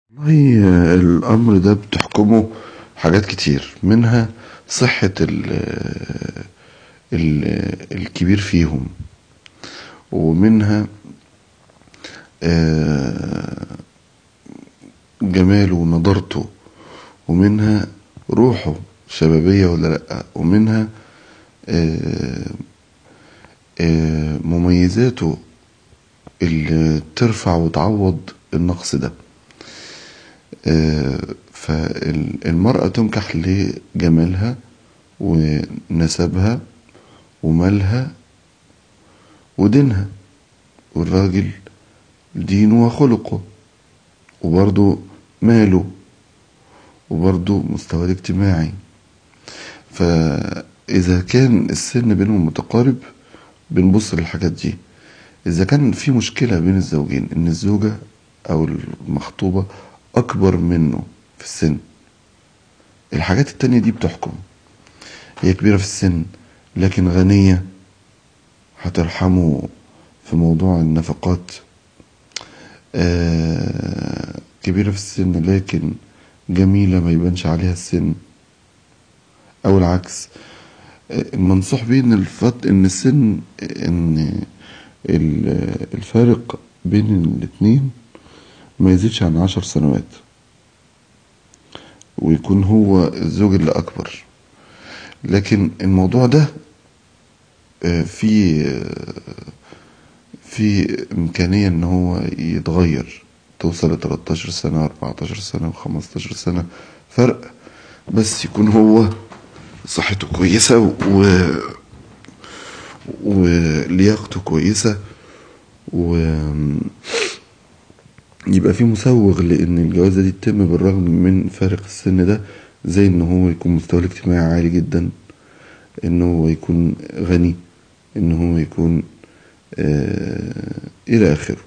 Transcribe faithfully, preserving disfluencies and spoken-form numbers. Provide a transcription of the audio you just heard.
والله الأمر ده بتحكمه حاجات كتير، منها صحة ال ال الكبير فيهم، ومنها آه، جماله ونضارته، ومنها روحه شبابية ولا لأ، ومنها آه، آه، مميزاته اللي ترفع وتعوض النقص ده. آه، فالمرأة تنكح لجمالها ونسبها ومالها ودينها، والراجل دينه وخلقه وبرضه ماله وبرضه مستواه الاجتماعي. فإذا كان السن بينهم متقارب بنبص للحاجات دي. إذا كان في مشكلة بين الزوجين إن الزوجة أو المخطوبة أكبر منه في السن، الحاجات التانية دي بتحكم. هي كبيرة في السن لكن غنية، هترحمه في موضوع النفقات. آه كبيرة في السن لكن جميلة ما يبانش عليها السن، أو العكس. آه المنصوح بيه إن الفت إن السن إن الفارق بين الاتنين ما يزيدش عن عشر سنوات، ويكون هو الزوج اللي أكبر. لكن الموضوع ده في في إمكانية إن هو يتغير، توصل لتلاتاشر سنة اربعتاشر سنة وخمستاشر سنة فرق، بس يكون هو صحته كويسة و ولياقته كويسة، ويبقى في مسوغ لأن الجوازة دي تتم بالرغم من فارق السن ده، زي إن هو يكون مستواه الاجتماعي عالي جدا، إن هو يكون غني، إن هو يكون آه إلى آخره.